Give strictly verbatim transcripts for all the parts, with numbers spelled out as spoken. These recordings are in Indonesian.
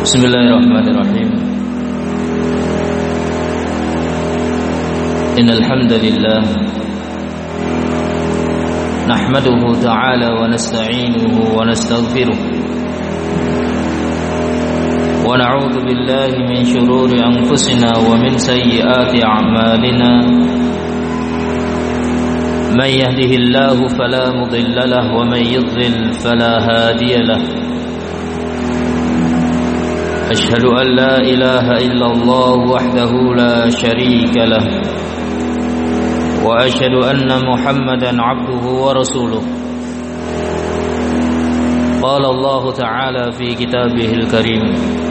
Bismillahirrahmanirrahim. Innal hamdalillah nahmaduhu ta'ala wa nasta'inuhu wa nastaghfiruh wa na'udzu billahi min shururi anfusina wa min sayyiati a'malina. Man yahdihillahu fala mudilla lahu wa man yudlil fala hadiya lahu. أشهد أن لا إله إلا الله وحده لا شريك له وأشهد أن محمدا عبده ورسوله. قال الله تعالى في كتابه الكريم: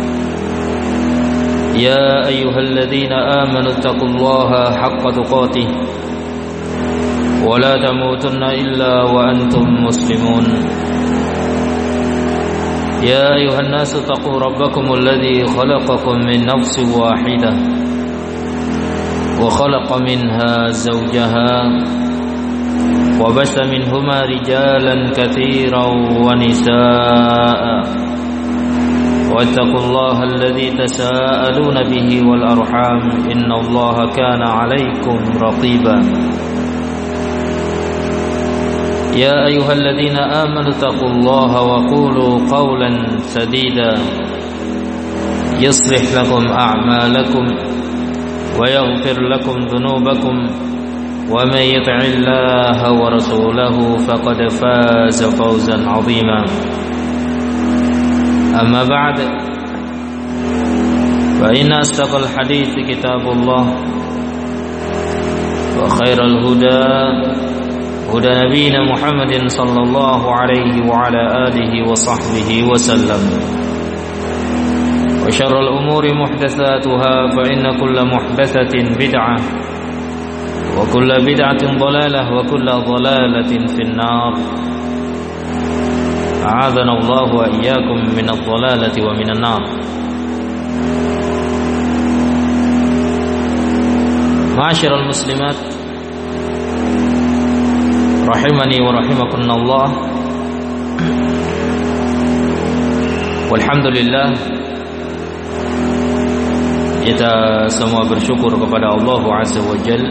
يا أيها الذين آمنوا اتقوا الله حق تقاته ولا تموتن إلا وأنتم مسلمون. يا أيها الناس اتقوا ربكم الذي خلقكم من نفس واحدة وخلق منها زوجها وبث منهما رجالا كثيرا ونساء واتقوا الله الذي تساءلون به والأرحام إن الله كان عليكم رقيبا. يا أيها الذين آمنوا اتقوا الله وقولوا قولا سديدا يصلح لكم أعمالكم ويغفر لكم ذنوبكم ومن يطع الله ورسوله فقد فاز فوزا عظيما. أما بعد فإن أصدق الحديث كتاب الله وخير الهدى هدى نبينا محمد صلى الله عليه وعلى آله وصحبه وسلم. وشر الأمور محدثاتها فإن كل محدثة بدعة وكل بدعة ضلالة وكل ضلالة في النار. أعاذنا الله وإياكم من الضلالة ومن النار. معاشر المسلمات rahimani wa rahimakumullah. Walhamdulillah, kita semua bersyukur kepada Allah Azza wa Jalla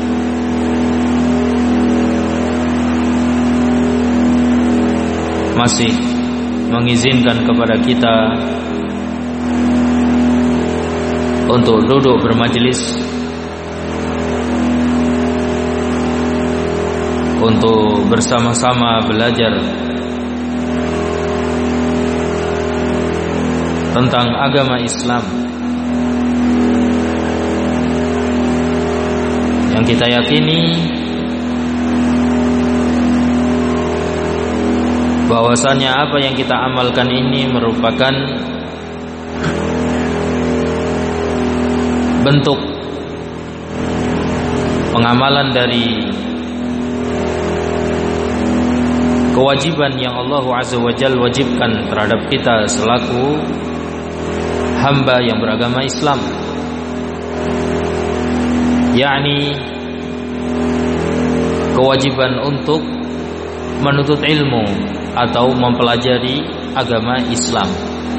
masih mengizinkan kepada kita untuk duduk bermajelis, untuk bersama-sama belajar tentang agama Islam yang kita yakini bahwasanya apa yang kita amalkan ini merupakan bentuk pengamalan dari kewajiban yang Allah Azza wa Jalla wajibkan terhadap kita selaku hamba yang beragama Islam, yakni kewajiban untuk menuntut ilmu atau mempelajari agama Islam,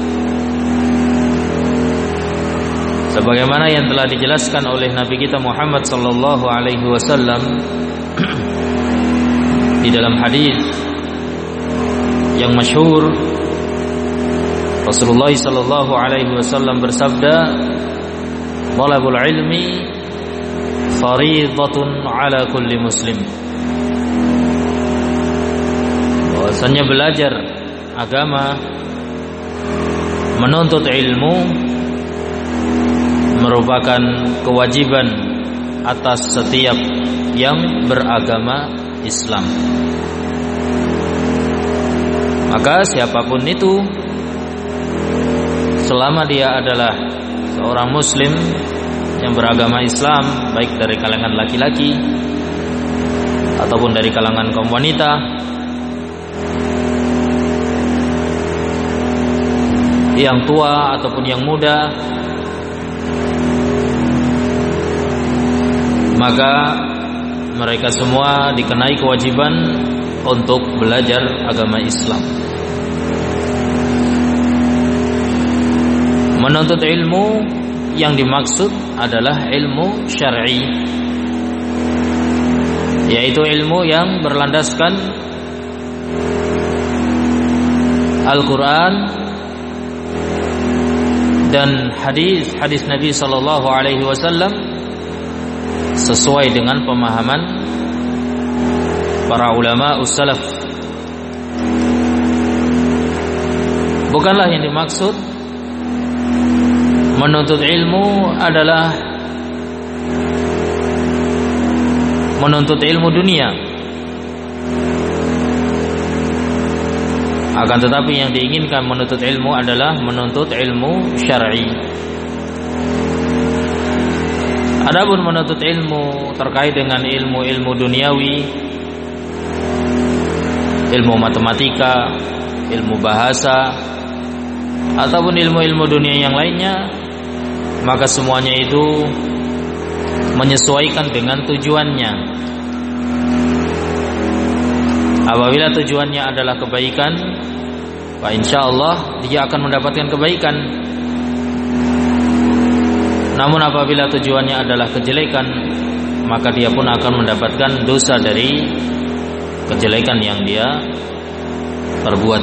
sebagaimana yang telah dijelaskan oleh Nabi kita Muhammad sallallahu alaihi wasallam di dalam hadis yang masyhur. Rasulullah sallallahu alaihi wasallam bersabda, "Talabul ilmi fariidatun ala kulli muslim." Bahwasanya belajar agama, menuntut ilmu merupakan kewajiban atas setiap yang beragama Islam. Maka siapapun itu, selama dia adalah seorang muslim yang beragama Islam, baik dari kalangan laki-laki ataupun dari kalangan kaum wanita, yang tua ataupun yang muda, maka mereka semua dikenai kewajiban untuk belajar agama Islam. Menuntut ilmu yang dimaksud adalah ilmu syar'i, yaitu ilmu yang berlandaskan Al-Quran dan hadis-hadis Nabi sallallahu alaihi wasallam sesuai dengan pemahaman para ulama ussalaf. Bukanlah yang dimaksud menuntut ilmu adalah menuntut ilmu dunia, akan tetapi yang diinginkan menuntut ilmu adalah menuntut ilmu syar'i. Adapun menuntut ilmu terkait dengan ilmu-ilmu duniawi, ilmu matematika, ilmu bahasa, ataupun ilmu-ilmu dunia yang lainnya, maka semuanya itu menyesuaikan dengan tujuannya. Apabila tujuannya adalah kebaikan, maka insyaallah dia akan mendapatkan kebaikan. Namun apabila tujuannya adalah kejelekan, maka dia pun akan mendapatkan dosa dari kejelekan yang dia perbuat.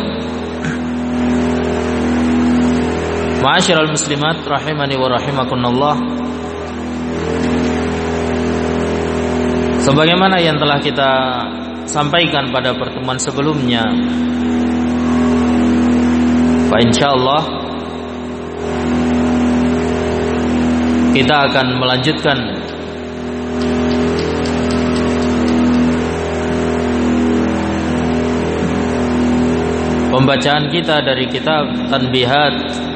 Ma'asyiral muslimat rahimani wa rahimakumullah. Sebagaimana yang telah kita sampaikan pada pertemuan sebelumnya, Pak, insyaallah kita akan melanjutkan pembacaan kita dari kitab Tanbihat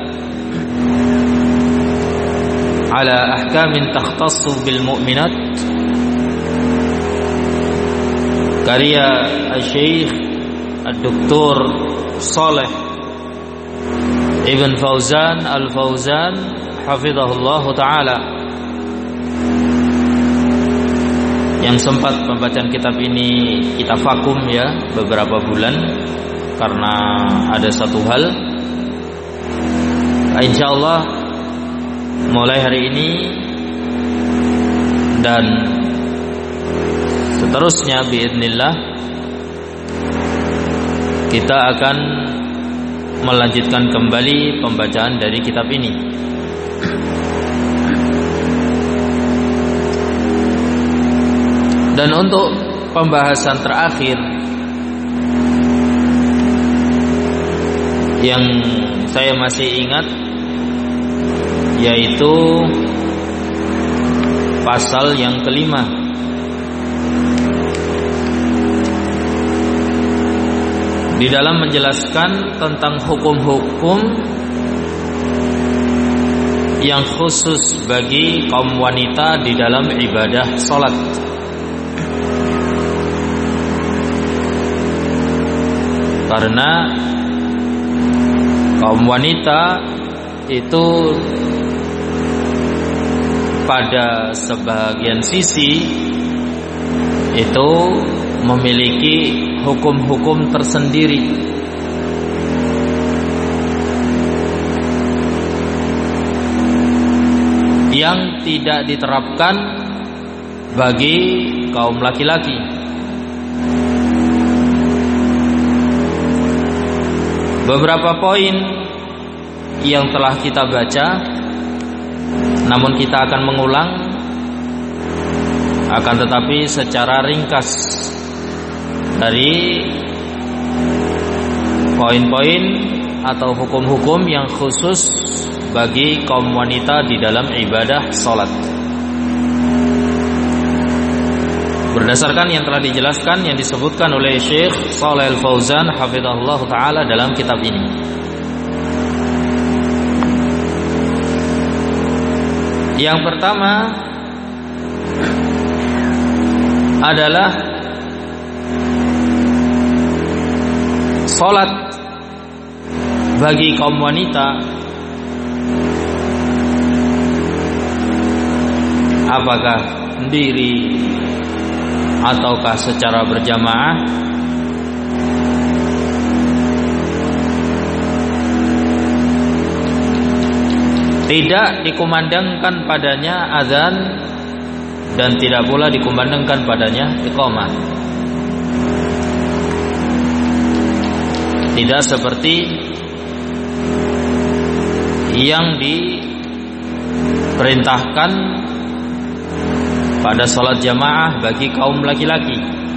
ala ahkamin takhtassu bil mu'minat, karya Syekh Ad-Doktor Shalih Ibn Fauzan Al-Fauzan hafizahullah ta'ala, yang sempat pembacaan kitab ini kita vakum ya beberapa bulan karena ada satu hal. Insyaallah mulai hari ini dan seterusnya biidznillah kita akan melanjutkan kembali pembacaan dari kitab ini. Dan untuk pembahasan terakhir yang saya masih ingat, yaitu pasal yang kelima, di dalam menjelaskan tentang hukum-hukum yang khusus bagi kaum wanita di dalam ibadah salat. Karena kaum wanita itu pada sebagian sisi itu memiliki hukum-hukum tersendiri yang tidak diterapkan bagi kaum laki-laki. Beberapa poin yang telah kita baca, namun kita akan mengulang, akan tetapi secara ringkas dari poin-poin atau hukum-hukum yang khusus bagi kaum wanita di dalam ibadah salat. Berdasarkan yang telah dijelaskan, yang disebutkan oleh Syekh Shalih Al-Fauzan hafizahullah ta'ala dalam kitab ini. Yang pertama adalah salat bagi kaum wanita, apakah sendiri ataukah secara berjamaah, Tidak dikumandangkan padanya azan dan tidak pula dikumandangkan padanya iqamah. Tidak seperti yang diperintahkan pada sholat jamaah bagi kaum laki-laki.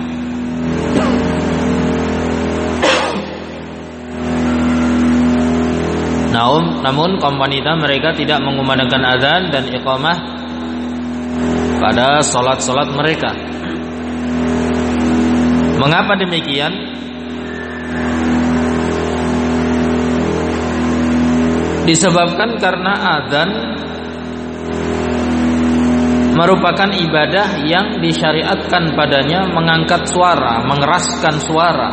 Namun, namun kaum wanita mereka tidak mengumandangkan azan dan iqamah pada sholat-sholat mereka. Mengapa demikian? Disebabkan karena azan merupakan ibadah yang disyariatkan padanya mengangkat suara, mengeraskan suara.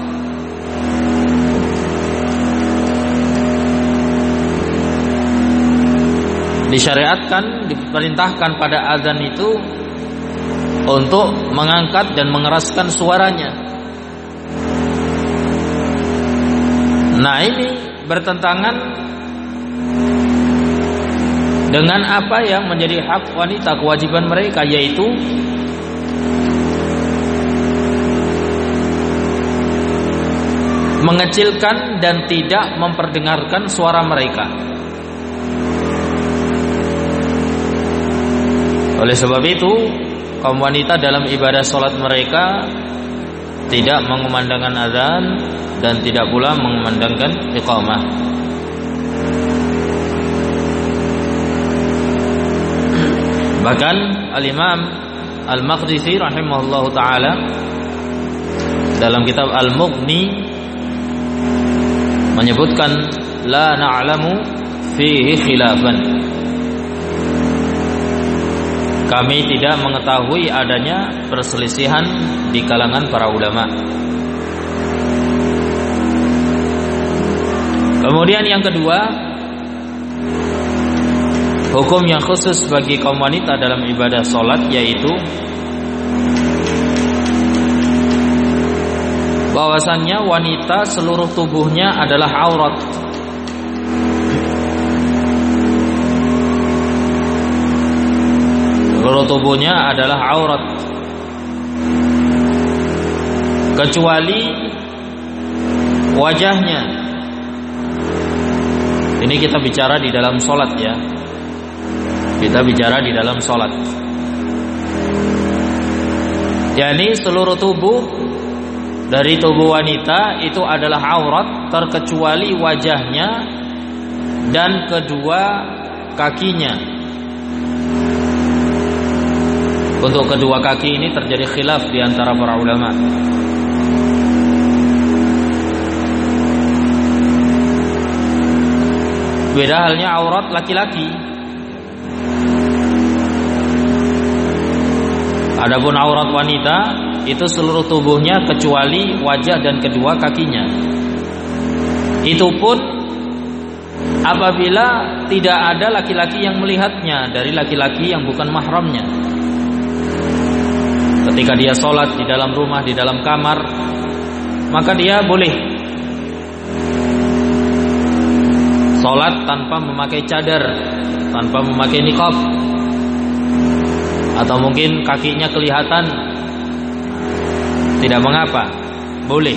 Disyariatkan, diperintahkan pada azan itu untuk mengangkat dan mengeraskan suaranya. Nah, ini bertentangan dengan apa yang menjadi hak wanita, kewajiban mereka, yaitu mengecilkan dan tidak memperdengarkan suara mereka. Oleh sebab itu, kaum wanita dalam ibadah sholat mereka tidak mengumandangkan azan dan tidak pula mengumandangkan iqamah. Bahkan Al-Imam Al-Maqdisi rahimahullahu ta'ala dalam kitab Al-Mughni menyebutkan la na'lamu fihi khilafan. Kami tidak mengetahui adanya perselisihan di kalangan para ulama. Kemudian yang kedua, hukum yang khusus bagi kaum wanita dalam ibadah sholat, yaitu bahwasannya wanita seluruh tubuhnya adalah aurat. Seluruh tubuhnya adalah aurat, kecuali wajahnya. Ini kita bicara di dalam sholat ya. Kita bicara di dalam sholat. Yani seluruh tubuh dari tubuh wanita itu adalah aurat, terkecuali wajahnya dan kedua kakinya. Untuk kedua kaki ini terjadi khilaf di antara para ulama. Beda halnya aurat laki-laki. Adapun aurat wanita itu seluruh tubuhnya kecuali wajah dan kedua kakinya. Itu pun apabila tidak ada laki-laki yang melihatnya dari laki-laki yang bukan mahramnya. Ketika dia sholat di dalam rumah, di dalam kamar, maka dia boleh sholat tanpa memakai cadar, tanpa memakai niqab, atau mungkin kakinya kelihatan, tidak mengapa, boleh.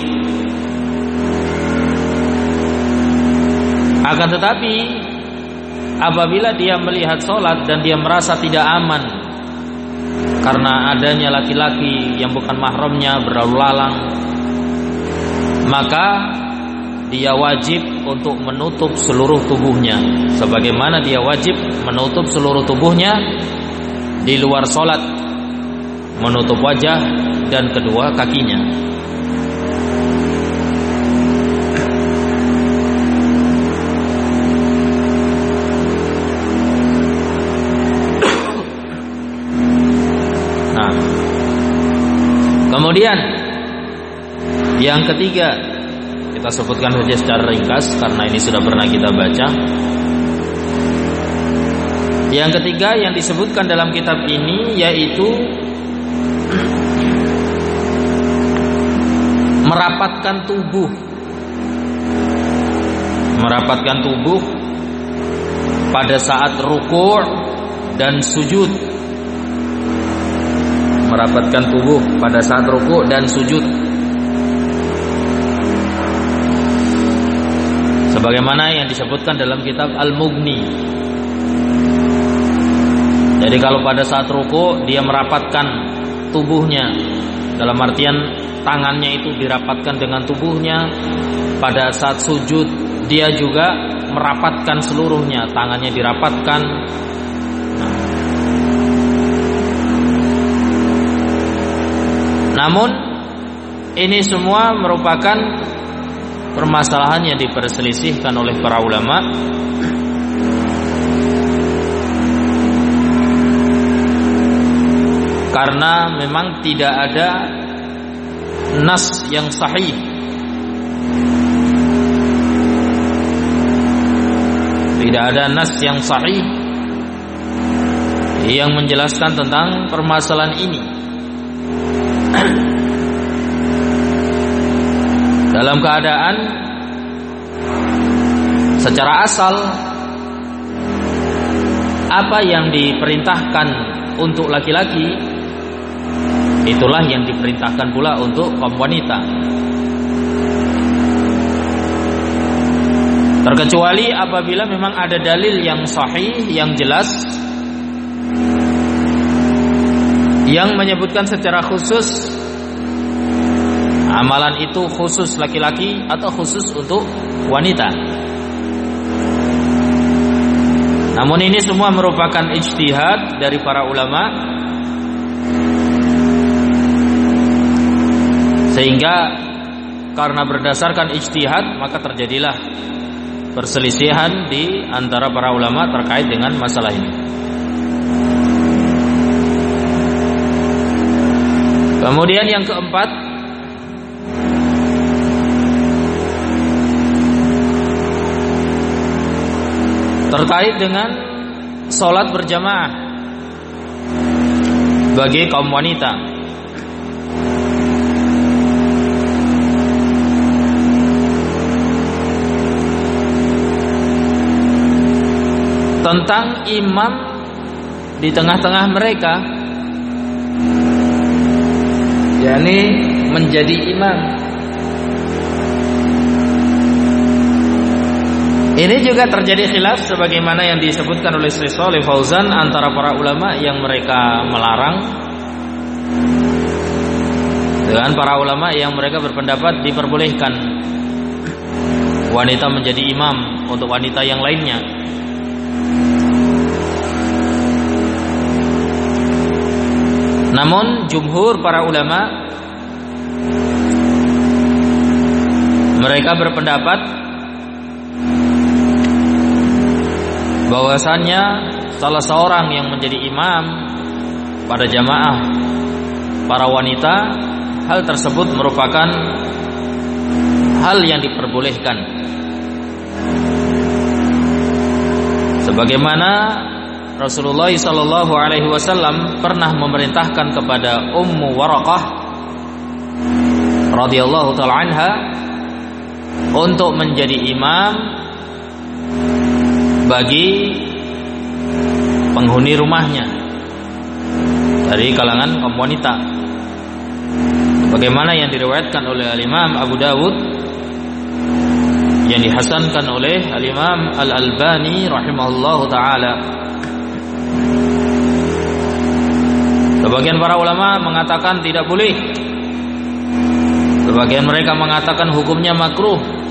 Akan tetapi apabila dia melihat sholat dan dia merasa tidak aman karena adanya laki-laki yang bukan mahramnya berlalu lalang, maka dia wajib untuk menutup seluruh tubuhnya, sebagaimana dia wajib menutup seluruh tubuhnya di luar sholat, menutup wajah dan kedua kakinya. Nah, kemudian yang ketiga, kita sebutkan saja secara ringkas karena ini sudah pernah kita baca. Yang ketiga yang disebutkan dalam kitab ini yaitu merapatkan tubuh. Merapatkan tubuh pada saat ruku' dan sujud, merapatkan tubuh pada saat ruku' dan sujud, sebagaimana yang disebutkan dalam kitab Al-Mughni. Jadi kalau pada saat ruku' dia merapatkan tubuhnya, dalam artian tangannya itu dirapatkan dengan tubuhnya. Pada saat sujud dia juga merapatkan seluruhnya, tangannya dirapatkan. Namun ini semua merupakan permasalahan yang diperselisihkan oleh para ulama. Karena memang tidak ada nas yang sahih Tidak ada nas yang sahih yang menjelaskan tentang permasalahan ini. Dalam keadaan secara asal apa yang diperintahkan untuk laki-laki, itulah yang diperintahkan pula untuk kaum wanita. Terkecuali apabila memang ada dalil yang sahih, yang jelas, yang menyebutkan secara khusus amalan itu khusus laki-laki atau khusus untuk wanita. Namun ini semua merupakan ijtihad dari para ulama, sehingga karena berdasarkan ijtihad maka terjadilah perselisihan di antara para ulama terkait dengan masalah ini. Kemudian yang keempat, terkait dengan sholat berjamaah bagi kaum wanita. Tentang imam di tengah-tengah mereka, yakni menjadi imam. Ini juga terjadi khilaf sebagaimana yang disebutkan oleh Syekh Shalih Fauzan antara para ulama yang mereka melarang dengan para ulama yang mereka berpendapat diperbolehkan wanita menjadi imam untuk wanita yang lainnya. Namun jumhur para ulama mereka berpendapat bahwasannya salah seorang yang menjadi imam pada jamaah para wanita, hal tersebut merupakan hal yang diperbolehkan, sebagaimana Rasulullah sallallahu alaihi wasallam pernah memerintahkan kepada Ummu Waraqah radhiyallahu taala anha untuk menjadi imam bagi penghuni rumahnya dari kalangan kaum wanita, bagaimana yang diriwayatkan oleh Al-Imam Abu Dawud, yang dihasankan oleh Al-Imam Al-Albani rahimahullahu taala. Sebagian para ulama mengatakan tidak boleh, sebagian mereka mengatakan hukumnya makruh.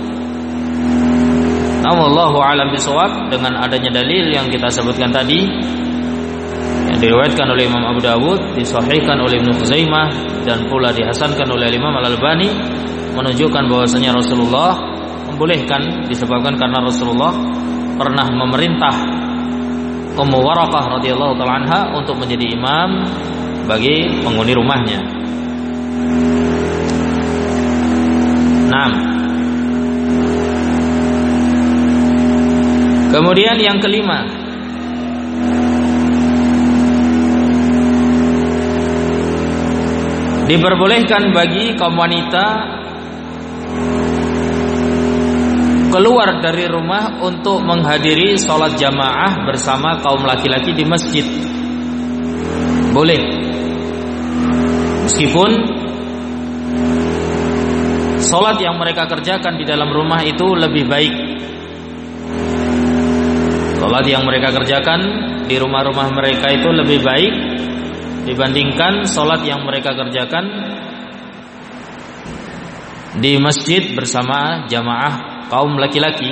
Namun wallahu a'lam bishawab, dengan adanya dalil yang kita sebutkan tadi yang diriwayatkan oleh Imam Abu Dawud, disahihkan oleh Ibnu Khuzaimah, dan pula dihasankan oleh Imam Al-Albani, menunjukkan bahwasanya Rasulullah membolehkan, disebabkan karena Rasulullah pernah memerintah Ummu Waraqah radhiyallahu taala anha untuk menjadi imam bagi penghuni rumahnya. Naam. Kemudian yang kelima, diperbolehkan bagi kaum wanita keluar dari rumah untuk menghadiri sholat jamaah bersama kaum laki-laki di masjid. Boleh, meskipun sholat yang mereka kerjakan di dalam rumah itu lebih baik. Sholat yang mereka kerjakan di rumah-rumah mereka itu lebih baik dibandingkan sholat yang mereka kerjakan di masjid bersama jamaah kaum laki-laki.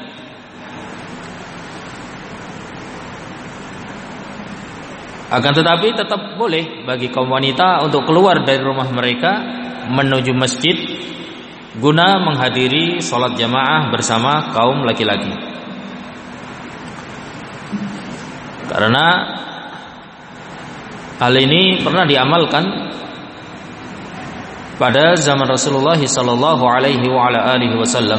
Akan tetapi tetap boleh bagi kaum wanita untuk keluar dari rumah mereka menuju masjid guna menghadiri sholat jamaah bersama kaum laki-laki. Karena hal ini pernah diamalkan pada zaman Rasulullah sallallahu alaihi wa ala alihi wasallam.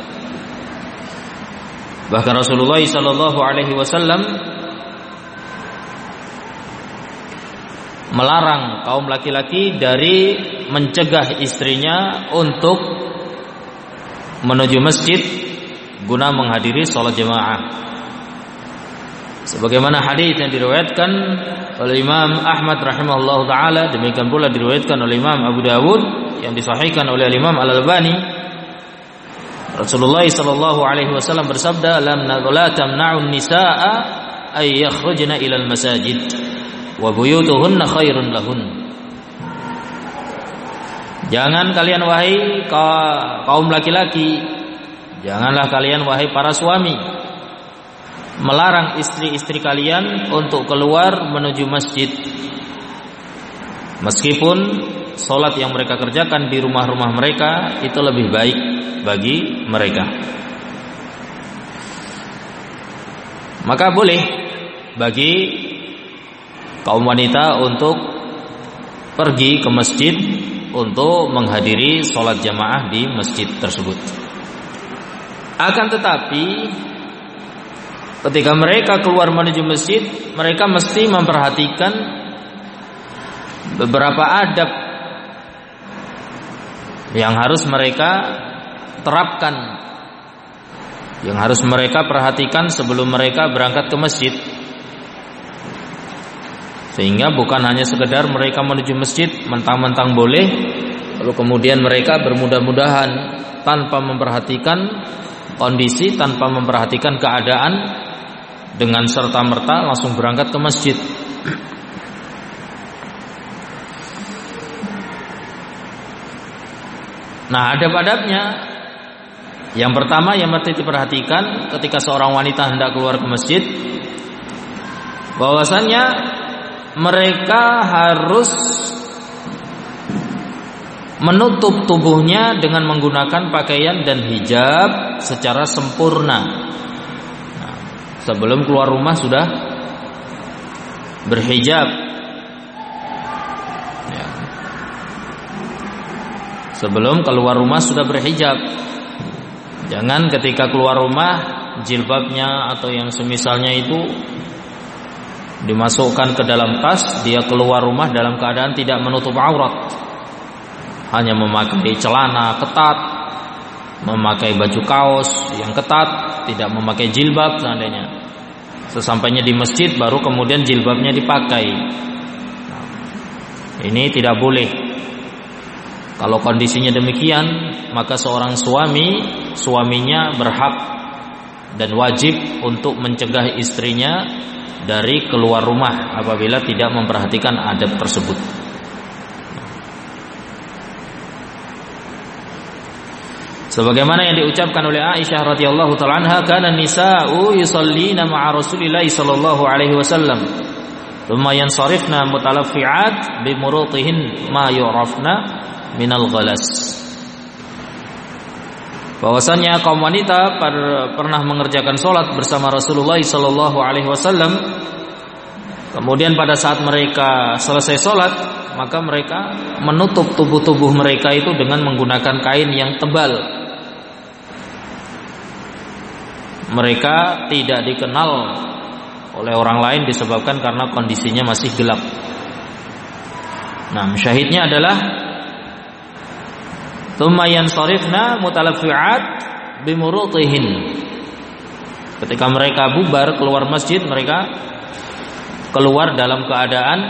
Bahkan Rasulullah sallallahu alaihi wasallam melarang kaum laki-laki dari mencegah istrinya untuk menuju masjid guna menghadiri sholat jamaah. Sebagaimana hadis yang diriwayatkan oleh Imam Ahmad rahimahullahu taala, demikian pula diriwayatkan oleh Imam Abu Dawud yang disahihkan oleh Imam Al-Albani. Rasulullah sallallahu alaihi wasallam bersabda, "Lam la tamna'un nisaa ay yakhrujna ila al-masajid wa buyutuhunna khairun lahun." Jangan kalian wahai kaum laki-laki, janganlah kalian wahai para suami melarang istri-istri kalian untuk keluar menuju masjid, meskipun sholat yang mereka kerjakan di rumah-rumah mereka itu lebih baik bagi mereka. Maka boleh bagi kaum wanita untuk pergi ke masjid untuk menghadiri sholat jamaah di masjid tersebut. Akan tetapi ketika mereka keluar menuju masjid, mereka mesti memperhatikan beberapa adab yang harus mereka terapkan, yang harus mereka perhatikan sebelum mereka berangkat ke masjid. Sehingga bukan hanya sekedar mereka menuju masjid mentang-mentang boleh, lalu kemudian mereka bermudah-mudahan tanpa memperhatikan kondisi, tanpa memperhatikan keadaan, dengan serta-merta langsung berangkat ke masjid. Nah, adab-adabnya yang pertama yang mesti diperhatikan ketika seorang wanita hendak keluar ke masjid, bahwasannya mereka harus menutup tubuhnya dengan menggunakan pakaian dan hijab secara sempurna. Sebelum keluar rumah sudah berhijab, ya. Sebelum keluar rumah sudah berhijab. Jangan ketika keluar rumah jilbabnya atau yang semisalnya itu dimasukkan ke dalam tas, dia keluar rumah dalam keadaan tidak menutup aurat, hanya memakai celana ketat, memakai baju kaos yang ketat, tidak memakai jilbab seandainya. Sesampainya di masjid baru kemudian jilbabnya dipakai. Nah, ini tidak boleh. Kalau kondisinya demikian, maka seorang suami, suaminya berhak dan wajib untuk mencegah istrinya dari keluar rumah apabila tidak memperhatikan adab tersebut. Sebagaimana yang diucapkan oleh Aisyah radhiyallahu taala anha, kana nisa'u yusallina ma'a Rasulillah sallallahu alaihi wasallam, thumma yansarifna mutalaffi'at bi murutihin ma yu'rafna minal ghalas. Bahwasanya kaum wanita per, pernah mengerjakan salat bersama Rasulullah sallallahu alaihi wasallam. Kemudian pada saat mereka selesai salat, maka mereka menutup tubuh-tubuh mereka itu dengan menggunakan kain yang tebal. Mereka tidak dikenal oleh orang lain disebabkan karena kondisinya masih gelap. Nah, syahidnya adalah tsumma yansarifna mutalaffi'at bimurutihin. Ketika mereka bubar keluar masjid, mereka keluar dalam keadaan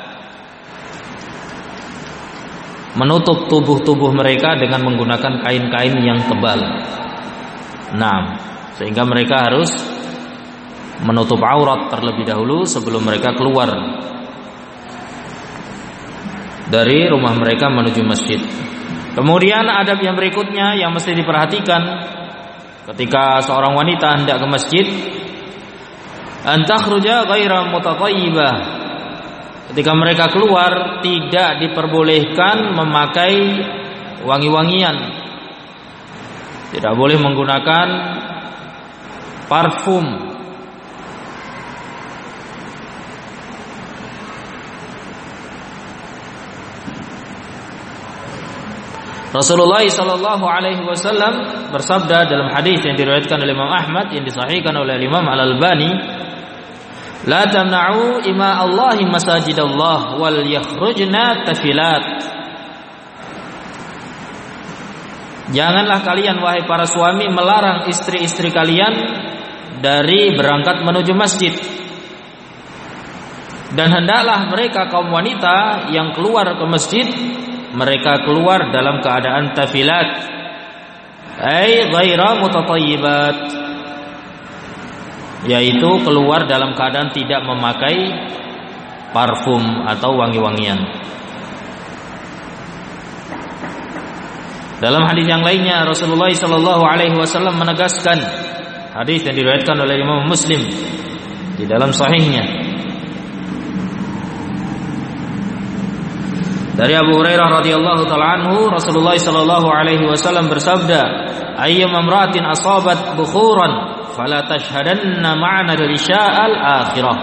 menutup tubuh-tubuh mereka dengan menggunakan kain-kain yang tebal. Nah, sehingga mereka harus menutup aurat terlebih dahulu sebelum mereka keluar dari rumah mereka menuju masjid. Kemudian adab yang berikutnya yang mesti diperhatikan ketika seorang wanita hendak ke masjid, an takhruja ghaira mutathayyibah. Ketika mereka keluar tidak diperbolehkan memakai wangi-wangian. Tidak boleh menggunakan parfum. Rasulullah sallallahu alaihi wasallam bersabda dalam hadis yang diriwayatkan oleh Imam Ahmad yang disahihkan oleh Imam Al-Albani, la tamna'u ima Allahi masajidallah wal yakhrujna tafilat. Janganlah kalian wahai para suami melarang istri-istri kalian dari berangkat menuju masjid. Dan hendaklah mereka kaum wanita yang keluar ke masjid, mereka keluar dalam keadaan tafilat, ay ghaira mutatayyibat, yaitu keluar dalam keadaan tidak memakai parfum atau wangi-wangian. Dalam hadis yang lainnya Rasulullah sallallahu alaihi wasallam menegaskan, hadis yang diriwayatkan oleh Imam Muslim di dalam sahihnya dari Abu Hurairah radhiyallahu taala anhu, Rasulullah sallallahu alaihi wasallam bersabda, ayyam imra'atin asabat bukhuran fala tashhadanna ma'ana risya'al akhirah.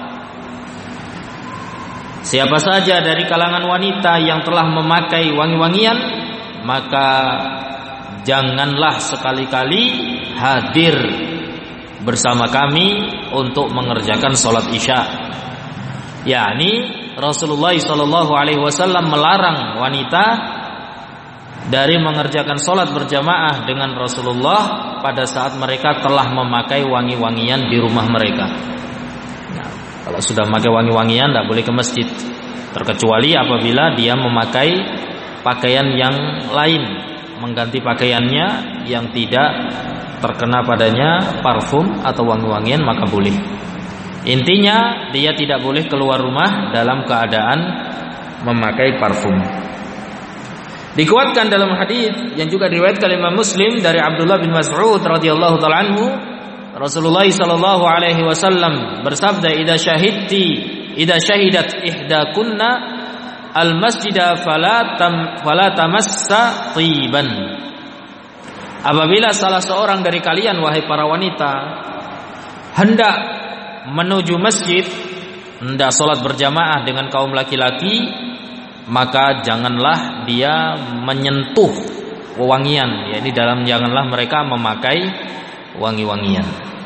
Siapa saja dari kalangan wanita yang telah memakai wangi-wangian, maka janganlah sekali-kali hadir bersama kami untuk mengerjakan salat Isya. Yakni Rasulullah sallallahu alaihi wasallam melarang wanita dari mengerjakan salat berjamaah dengan Rasulullah pada saat mereka telah memakai wangi-wangian di rumah mereka. Nah, kalau sudah memakai wangi-wangian tidak boleh ke masjid, terkecuali apabila dia memakai pakaian yang lain, mengganti pakaiannya yang tidak terkena padanya parfum atau wangi-wangian, maka boleh. Intinya dia tidak boleh keluar rumah dalam keadaan memakai parfum. Dikuatkan dalam hadis yang juga diriwayatkan Imam Muslim dari Abdullah bin Mas'ud radhiyallahu taala anhu, Rasulullah sallallahu alaihi wasallam bersabda, "Idza syahidti idza syahidat ihdakunna al-masjida fala tam fala tamassa tiban." Apabila salah seorang dari kalian wahai para wanita hendak menuju masjid, hendak sholat berjamaah dengan kaum laki-laki, maka janganlah dia menyentuh wewangian. Ya, ini dalam janganlah mereka memakai wangi-wangian.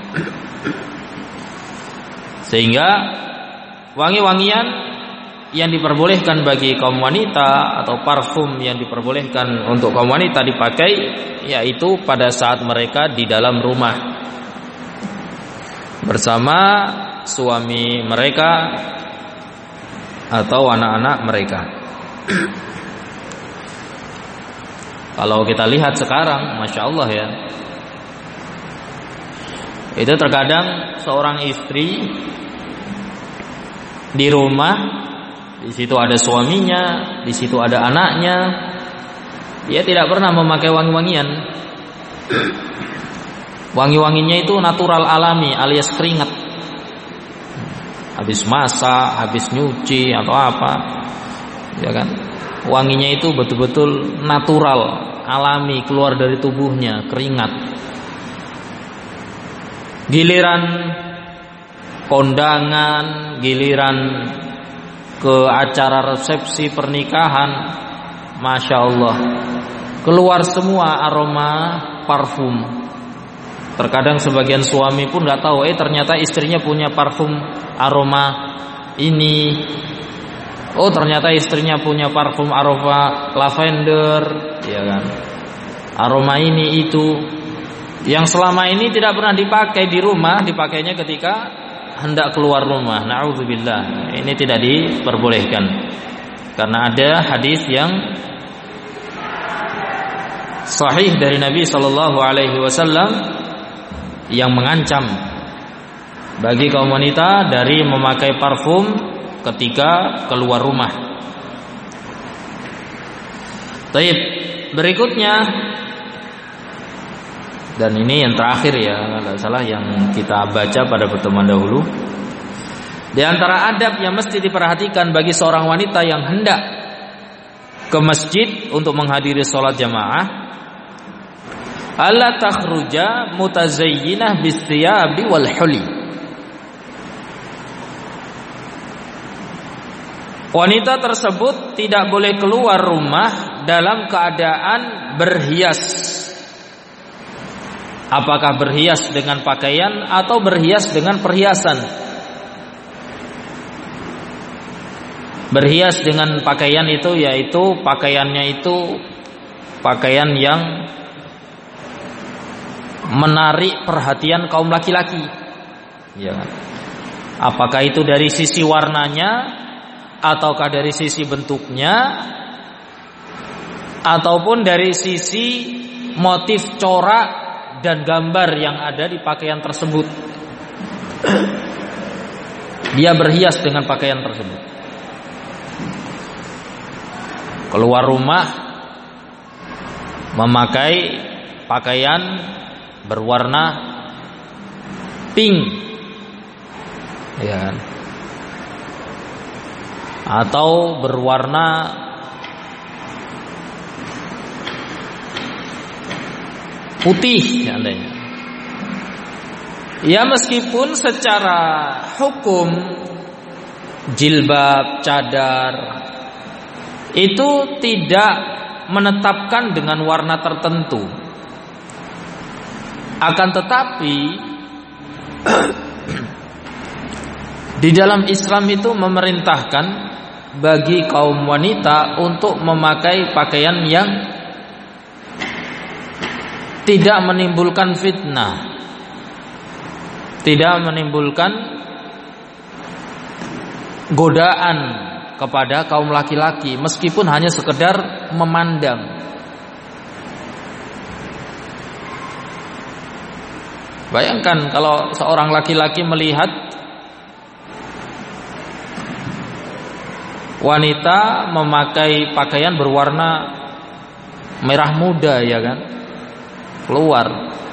Sehingga wangi-wangian yang diperbolehkan bagi kaum wanita atau parfum yang diperbolehkan untuk kaum wanita dipakai, yaitu pada saat mereka di dalam rumah bersama suami mereka atau anak-anak mereka. Kalau kita lihat sekarang, masya Allah ya, itu terkadang seorang istri di rumah, di situ ada suaminya, di situ ada anaknya, dia tidak pernah memakai wangi-wangian. Wangi-wanginya itu natural alami alias keringat. Habis masak, habis nyuci atau apa, ya kan? Wanginya itu betul-betul natural, alami, keluar dari tubuhnya, keringat. Giliran kondangan, giliran ke acara resepsi pernikahan, masya Allah, keluar semua aroma parfum. Terkadang sebagian suami pun nggak tahu, eh ternyata istrinya punya parfum aroma ini. Oh ternyata istrinya punya parfum aroma lavender, ya kan? Aroma ini itu. Yang selama ini tidak pernah dipakai di rumah, dipakainya ketika hendak keluar rumah. Na'udzubillah. Ini tidak diperbolehkan. Karena ada hadis yang sahih dari Nabi sallallahu alaihi wasallam yang mengancam bagi kaum wanita dari memakai parfum ketika keluar rumah. Baik, berikutnya, dan ini yang terakhir ya, kalau salah yang kita baca pada pertemuan dahulu. Di antara adab yang mesti diperhatikan bagi seorang wanita yang hendak ke masjid untuk menghadiri sholat jamaah, alla takhruja mutazayyinah bis-thiyabi wal huli. Wanita tersebut tidak boleh keluar rumah dalam keadaan berhias. Apakah berhias dengan pakaian atau berhias dengan perhiasan? Berhias dengan pakaian itu yaitu pakaiannya itu pakaian yang menarik perhatian kaum laki-laki. Ya. Apakah itu dari sisi warnanya ataukah dari sisi bentuknya ataupun dari sisi motif corak dan gambar yang ada di pakaian tersebut. Dia berhias dengan pakaian tersebut. Keluar rumah memakai pakaian berwarna pink, ya, atau berwarna putih seandainya. Ya, meskipun secara hukum jilbab, cadar itu tidak menetapkan dengan warna tertentu. Akan tetapi di dalam Islam itu memerintahkan bagi kaum wanita untuk memakai pakaian yang tidak menimbulkan fitnah, tidak menimbulkan godaan kepada kaum laki-laki, meskipun hanya sekedar memandang. Bayangkan kalau seorang laki-laki melihat wanita memakai pakaian berwarna merah muda, ya kan, keluar,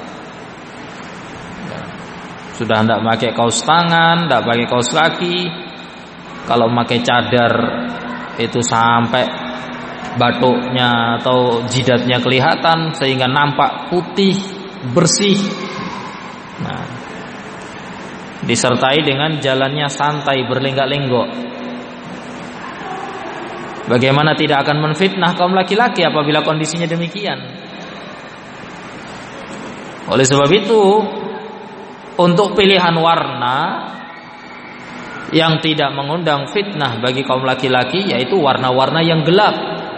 sudah tidak pakai kaos tangan, tidak pakai kaos kaki. Kalau pakai cadar itu sampai batuknya atau jidatnya kelihatan sehingga nampak putih bersih. Nah, disertai dengan jalannya santai berlenggak-lenggok. Bagaimana tidak akan menfitnah kaum laki-laki apabila kondisinya demikian? Oleh sebab itu, untuk pilihan warna yang tidak mengundang fitnah bagi kaum laki-laki yaitu warna-warna yang gelap,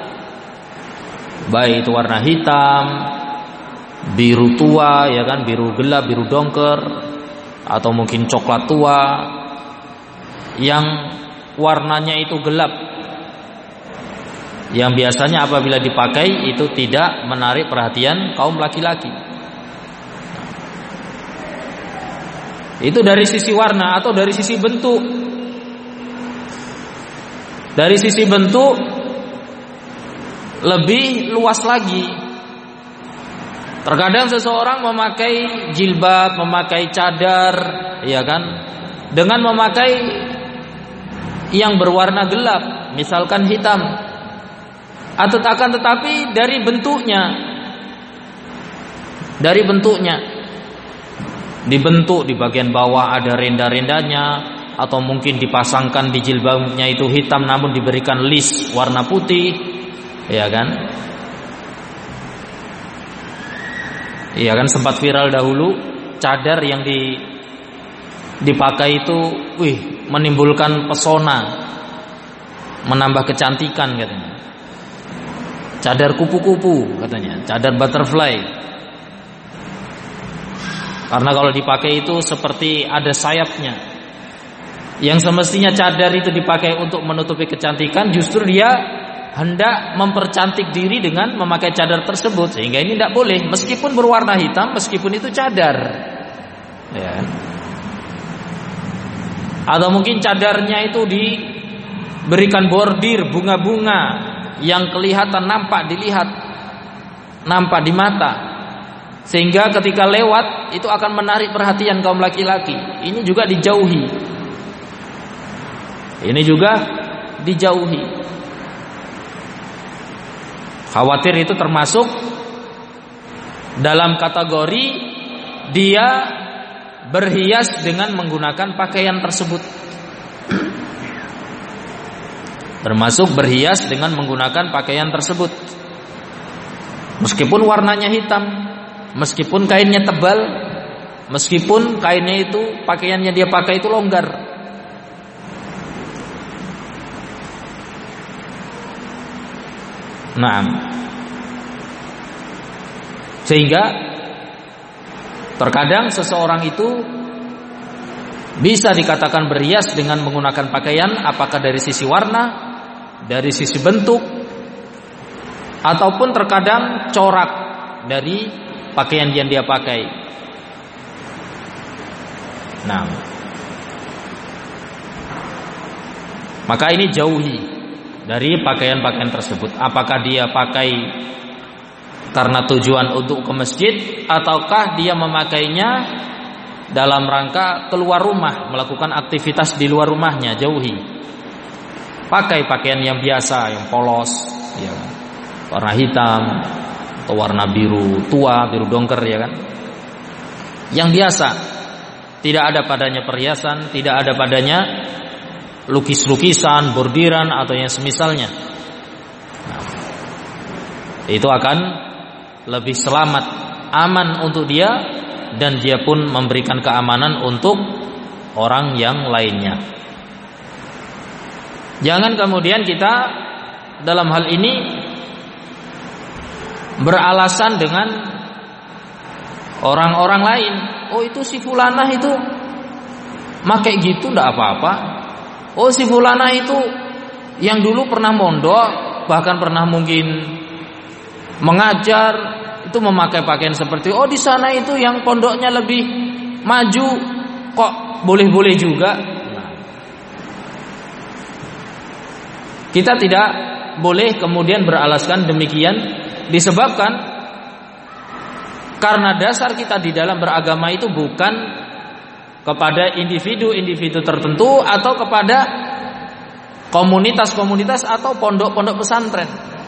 baik itu warna hitam, biru tua, ya kan, biru gelap, biru dongker, atau mungkin coklat tua yang warnanya itu gelap, yang biasanya apabila dipakai itu tidak menarik perhatian kaum laki-laki. Itu dari sisi warna atau dari sisi bentuk. Dari sisi bentuk lebih luas lagi. Terkadang seseorang memakai jilbab, memakai cadar, ya kan, dengan memakai yang berwarna gelap, misalkan hitam. Atau akan tetapi dari bentuknya, dari bentuknya dibentuk di bagian bawah ada renda-rendanya, atau mungkin dipasangkan di jilbabnya itu hitam namun diberikan list warna putih, ya kan? Iya kan, sempat viral dahulu cadar yang di dipakai itu, wih, menimbulkan pesona, menambah kecantikan katanya. Cadar kupu-kupu katanya, cadar butterfly. Karena kalau dipakai itu seperti ada sayapnya. Yang semestinya cadar itu dipakai untuk menutupi kecantikan, justru dia hendak mempercantik diri dengan memakai cadar tersebut. Sehingga ini tidak boleh, meskipun berwarna hitam, meskipun itu cadar, ya. Atau mungkin cadarnya itu diberikan bordir bunga-bunga yang kelihatan, nampak dilihat, nampak di mata, sehingga ketika lewat itu akan menarik perhatian kaum laki-laki. Ini juga dijauhi. Ini juga dijauhi. Khawatir itu termasuk dalam kategori dia berhias dengan menggunakan pakaian tersebut. Termasuk berhias dengan menggunakan pakaian tersebut. Meskipun warnanya hitam, meskipun kainnya tebal, meskipun kainnya itu, pakaiannya dia pakai itu longgar. Nah, sehingga terkadang seseorang itu bisa dikatakan berhias dengan menggunakan pakaian, apakah dari sisi warna, dari sisi bentuk, ataupun terkadang corak dari pakaian yang dia pakai. Nah, maka ini jauhi dari pakaian-pakaian tersebut. Apakah dia pakai karena tujuan untuk ke masjid, ataukah dia memakainya dalam rangka keluar rumah, melakukan aktivitas di luar rumahnya. Jauhi. Pakai pakaian yang biasa, yang polos, ya, warna hitam atau warna biru tua, biru dongker, ya kan, yang biasa. Tidak ada padanya perhiasan, tidak ada padanya lukis-lukisan, bordiran atau yang semisalnya. Nah, itu akan lebih selamat, aman untuk dia, dan dia pun memberikan keamanan untuk orang yang lainnya. Jangan kemudian kita dalam hal ini beralasan dengan orang-orang lain. Oh, itu si fulanah itu pakai gitu enggak apa-apa. Oh, si fulanah itu yang dulu pernah mondok, bahkan pernah mungkin mengajar, itu memakai pakaian seperti, oh di sana itu yang pondoknya lebih maju, kok boleh-boleh juga. Nah, kita tidak boleh kemudian beralaskan demikian, disebabkan karena dasar kita di dalam beragama itu bukan kepada individu-individu tertentu atau kepada komunitas-komunitas atau pondok-pondok pesantren.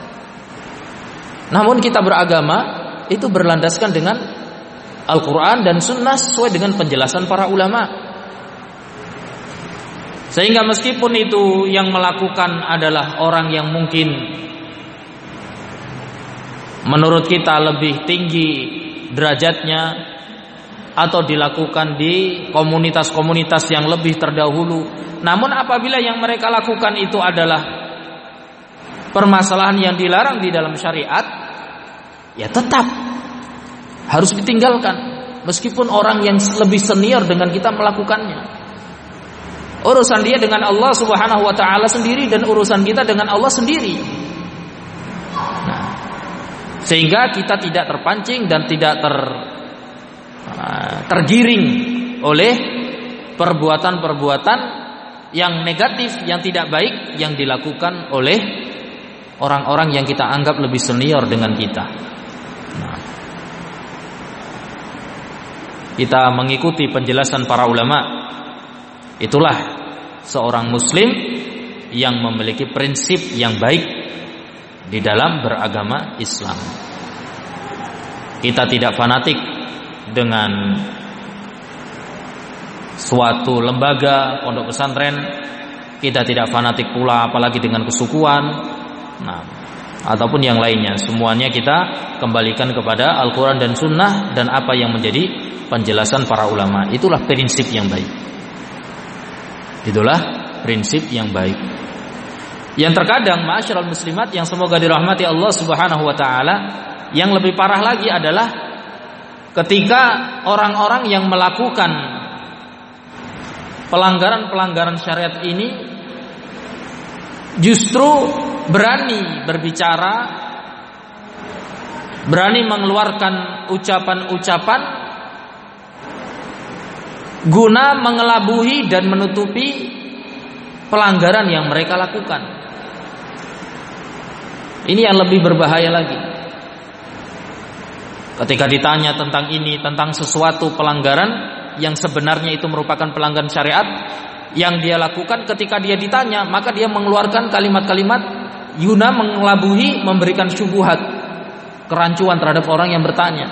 Namun kita beragama itu berlandaskan dengan Al-Quran dan Sunnah sesuai dengan penjelasan para ulama. Sehingga meskipun itu yang melakukan adalah orang yang mungkin menurut kita lebih tinggi derajatnya, atau dilakukan di komunitas-komunitas yang lebih terdahulu, namun apabila yang mereka lakukan itu adalah permasalahan yang dilarang di dalam syariat, ya tetap harus ditinggalkan, meskipun orang yang lebih senior dengan kita melakukannya. Urusan dia dengan Allah Subhanahu wa ta'ala sendiri, dan urusan kita dengan Allah sendiri. Nah, sehingga kita tidak terpancing dan tidak ter tergiring oleh perbuatan-perbuatan yang negatif, yang tidak baik yang dilakukan oleh orang-orang yang kita anggap lebih senior dengan kita. Nah, kita mengikuti penjelasan para ulama. Itulah seorang muslim yang memiliki prinsip yang baik di dalam beragama Islam. Kita tidak fanatik dengan suatu lembaga, pondok pesantren. Kita tidak fanatik pula apalagi dengan kesukuan, nah, ataupun yang lainnya. Semuanya kita kembalikan kepada Al-Quran dan Sunnah dan apa yang menjadi penjelasan para ulama. Itulah prinsip yang baik. Itulah prinsip yang baik. Yang terkadang ma'asyiral muslimat yang semoga dirahmati Allah Subhanahu wa taala, yang lebih parah lagi adalah ketika orang-orang yang melakukan pelanggaran-pelanggaran syariat ini justru berani berbicara, berani mengeluarkan ucapan-ucapan guna mengelabuhi dan menutupi pelanggaran yang mereka lakukan. Ini yang lebih berbahaya lagi. Ketika ditanya tentang ini, tentang sesuatu pelanggaran yang sebenarnya itu merupakan pelanggaran syariat yang dia lakukan, ketika dia ditanya, maka dia mengeluarkan kalimat-kalimat guna mengelabuhi, memberikan syubhat, kerancuan terhadap orang yang bertanya.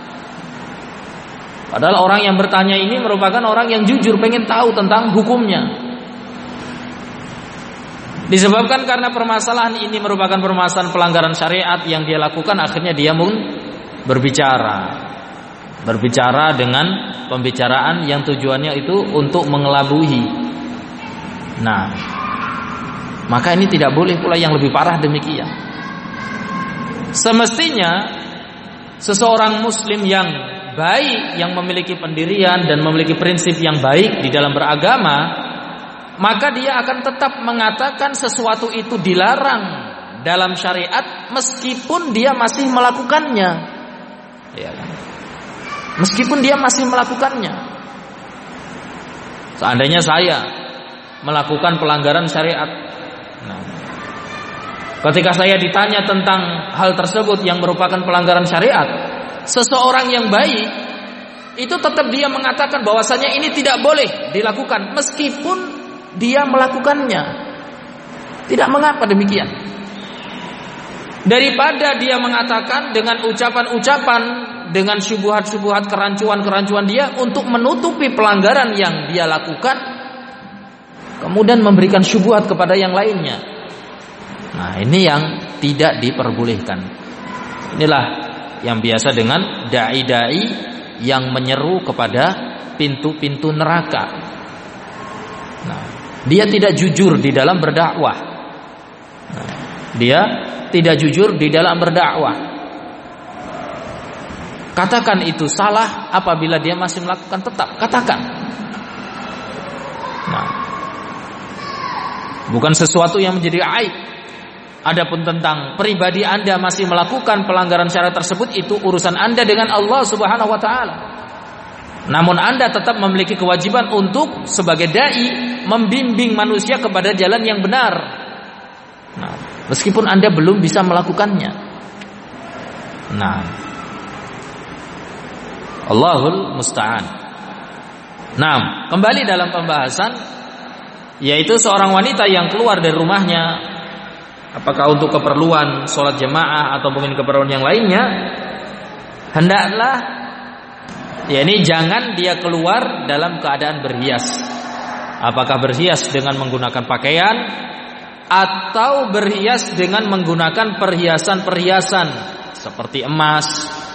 Padahal orang yang bertanya ini merupakan orang yang jujur, pengen tahu tentang hukumnya. Disebabkan karena permasalahan ini merupakan permasalahan pelanggaran syariat yang dia lakukan, akhirnya dia pun berbicara. Berbicara dengan pembicaraan yang tujuannya itu untuk mengelabuhi. Nah, maka ini tidak boleh pula yang lebih parah demikian. Semestinya seseorang muslim yang baik, yang memiliki pendirian dan memiliki prinsip yang baik di dalam beragama, maka dia akan tetap mengatakan sesuatu itu dilarang dalam syariat meskipun dia masih melakukannya, ya kan? Meskipun dia masih melakukannya. Seandainya saya melakukan pelanggaran syariat, nah, ketika saya ditanya tentang hal tersebut yang merupakan pelanggaran syariat, seseorang yang baik itu tetap dia mengatakan bahwasanya ini tidak boleh dilakukan meskipun dia melakukannya. Tidak mengapa demikian. Daripada dia mengatakan dengan ucapan-ucapan, dengan syubhat-syubhat, kerancuan-kerancuan dia untuk menutupi pelanggaran yang dia lakukan, kemudian memberikan syubhat kepada yang lainnya. Nah, ini yang tidak diperbolehkan. Inilah yang biasa dengan dai-dai yang menyeru kepada pintu-pintu neraka. Nah, dia tidak jujur di dalam berdakwah. Nah, dia tidak jujur di dalam berdakwah. Katakan itu salah apabila dia masih melakukan, tetap katakan. Nah, bukan sesuatu yang menjadi aib. Adapun tentang pribadi Anda masih melakukan pelanggaran syariat tersebut, itu urusan Anda dengan Allah Subhanahu wa taala. Namun Anda tetap memiliki kewajiban untuk sebagai dai membimbing manusia kepada jalan yang benar. Nah, meskipun Anda belum bisa melakukannya. Nah, Allahul musta'an. Nah, kembali dalam pembahasan, yaitu seorang wanita yang keluar dari rumahnya, apakah untuk keperluan sholat jamaah atau mungkin keperluan yang lainnya, hendaklah, ya ini jangan dia keluar dalam keadaan berhias. Apakah berhias dengan menggunakan pakaian atau berhias dengan menggunakan perhiasan-perhiasan seperti emas,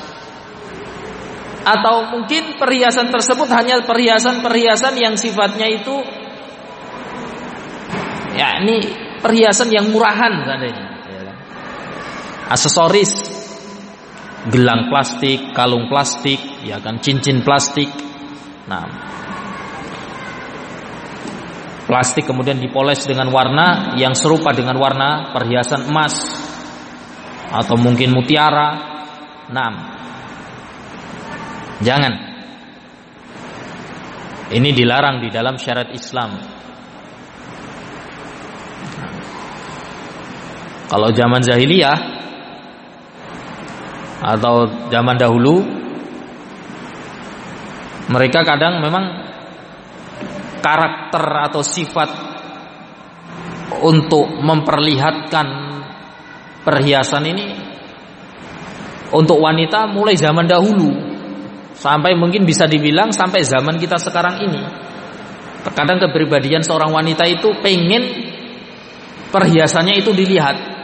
atau mungkin perhiasan tersebut hanya perhiasan-perhiasan yang sifatnya itu, ya ini perhiasan yang murahan seandainya, ya kan? Aksesoris, gelang plastik, kalung plastik, ya kan, cincin plastik. Nah, plastik kemudian dipoles dengan warna yang serupa dengan warna perhiasan emas atau mungkin mutiara. Nah, jangan. Ini dilarang di dalam syariat Islam. Kalau zaman jahiliyah atau zaman dahulu, mereka kadang memang karakter atau sifat untuk memperlihatkan perhiasan ini untuk wanita mulai zaman dahulu sampai mungkin bisa dibilang sampai zaman kita sekarang ini. Terkadang kepribadian seorang wanita itu pengen perhiasannya itu dilihat.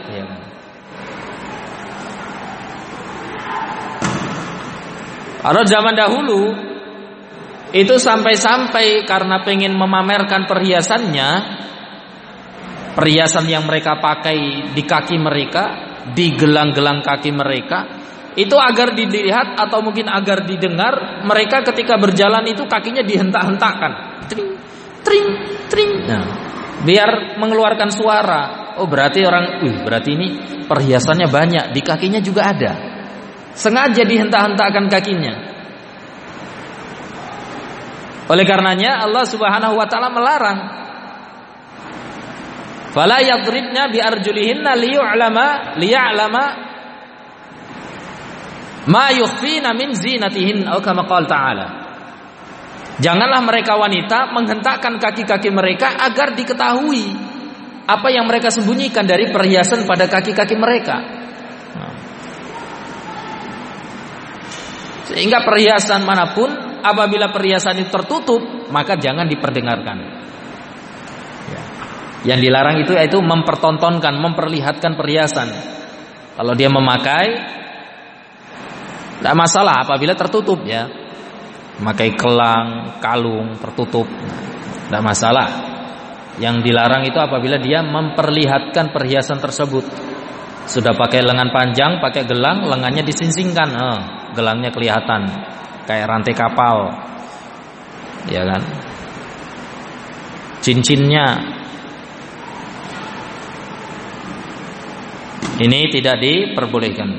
Kalau zaman dahulu itu sampai-sampai karena pengen memamerkan perhiasannya, perhiasan yang mereka pakai di kaki mereka, di gelang-gelang kaki mereka, itu agar dilihat atau mungkin agar didengar, mereka ketika berjalan itu kakinya dihentak-hentakkan, tring, tring, tring. Nah, biar mengeluarkan suara. Oh berarti orang, wih berarti ini perhiasannya banyak, di kakinya juga ada. Sengaja dihentak-hentakkan kakinya. Oleh karenanya Allah Subhanahu wa taala melarang. Fala yadribna bi arjulihinna liya'lama liya'lama ma yukhfina min zinatihin atau kama qala ta'ala. Janganlah mereka wanita menghentakkan kaki-kaki mereka agar diketahui apa yang mereka sembunyikan dari perhiasan pada kaki-kaki mereka. Sehingga perhiasan manapun, apabila perhiasan itu tertutup, maka jangan diperdengarkan. Ya. Yang dilarang itu yaitu mempertontonkan, memperlihatkan perhiasan. Kalau dia memakai, tidak masalah apabila tertutup ya. Memakai kelang, kalung tertutup, tidak masalah. Yang dilarang itu apabila dia memperlihatkan perhiasan tersebut. Sudah pakai lengan panjang, pakai gelang, lengannya disingsingkan, oh, gelangnya kelihatan kayak rantai kapal, ya kan? Cincinnya ini tidak diperbolehkan.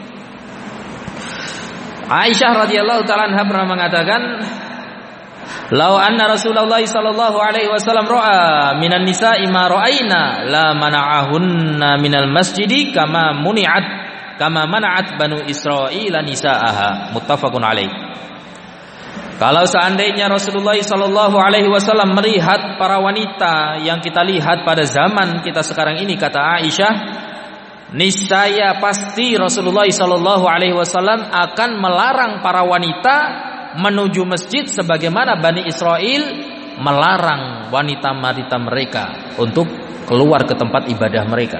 Aisyah radhiyallahu taala anha pernah mengatakan, "Lau anna Rasulullah sallallahu alaihi wasallam ra'a minan nisa'i ma ra'aina la mana'ahunna minal masjidi kama muni'at kama mana'at banu Israila nisa'aha." Muttafaqun alaih. Kalau seandainya Rasulullah sallallahu alaihi wasallam melihat para wanita yang kita lihat pada zaman kita sekarang ini, kata Aisyah, niscaya pasti Rasulullah sallallahu alaihi wasallam akan melarang para wanita menuju masjid sebagaimana Bani Israel melarang wanita-wanita mereka untuk keluar ke tempat ibadah mereka.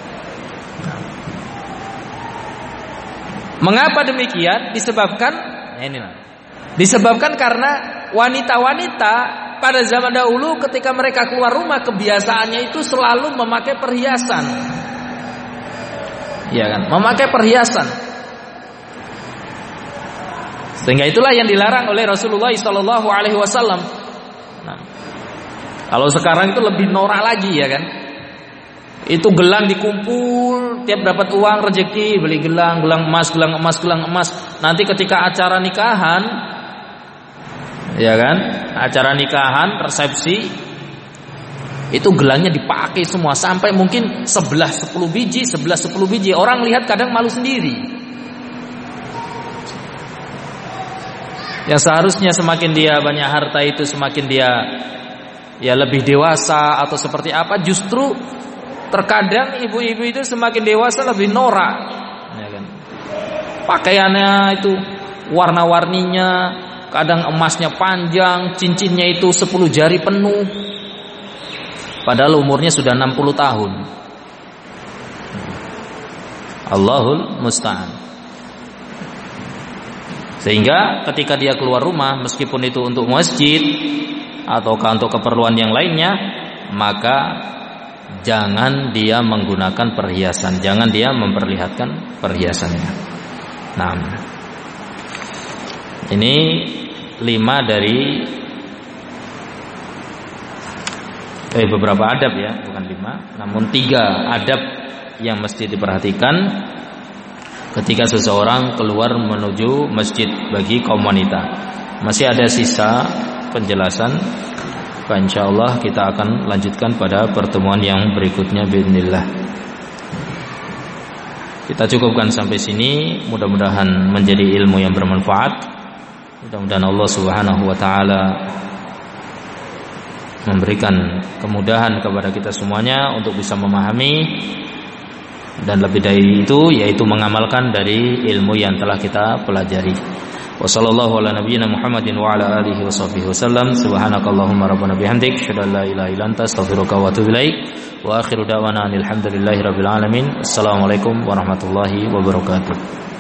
Mengapa demikian? Disebabkan ini lah. Disebabkan karena wanita-wanita pada zaman dahulu ketika mereka keluar rumah kebiasaannya itu selalu memakai perhiasan. Ya kan? Memakai perhiasan. Sehingga itulah yang dilarang oleh Rasulullah sallallahu alaihi wasallam. Nah, kalau sekarang itu lebih norak lagi ya kan. Itu gelang dikumpul, tiap dapat uang rezeki beli gelang, gelang emas, gelang emas, gelang emas. Nanti ketika acara nikahan, ya kan, acara nikahan, resepsi, itu gelangnya dipakai semua sampai mungkin sebelas sepuluh biji, sebelas sepuluh biji. Orang lihat kadang malu sendiri. Yang seharusnya semakin dia banyak harta itu semakin dia ya lebih dewasa atau seperti apa, justru terkadang ibu-ibu itu semakin dewasa lebih norak, ya kan? Pakaiannya itu warna-warninya, kadang emasnya panjang, cincinnya itu sepuluh jari penuh, padahal umurnya sudah enam puluh tahun. Allahul musta'an. Sehingga ketika dia keluar rumah, meskipun itu untuk masjid ataukah untuk keperluan yang lainnya, maka jangan dia menggunakan perhiasan, jangan dia memperlihatkan perhiasannya. Nah, ini lima dari eh beberapa adab ya, bukan lima, namun tiga adab yang mesti diperhatikan ketika seseorang keluar menuju masjid bagi kaum wanita. Masih ada sisa penjelasan, insyaallah kita akan lanjutkan pada pertemuan yang berikutnya biidznillah. Kita cukupkan sampai sini, mudah-mudahan menjadi ilmu yang bermanfaat. Mudah-mudahan Allah Subhanahu wa taala memberikan kemudahan kepada kita semuanya untuk bisa memahami, dan lebih dari itu yaitu mengamalkan dari ilmu yang telah kita pelajari. Wassallallahu ala nabiyyina Muhammadin wa ala alihi washabbihi wasallam. Subhanakallahumma rabbana bihamdik, asyhadu an la ilaha illa anta, astaghfiruka wa atubu ilaik. Wa akhiru da'wana alhamdulillahi rabbil alamin. Assalamualaikum warahmatullahi wabarakatuh.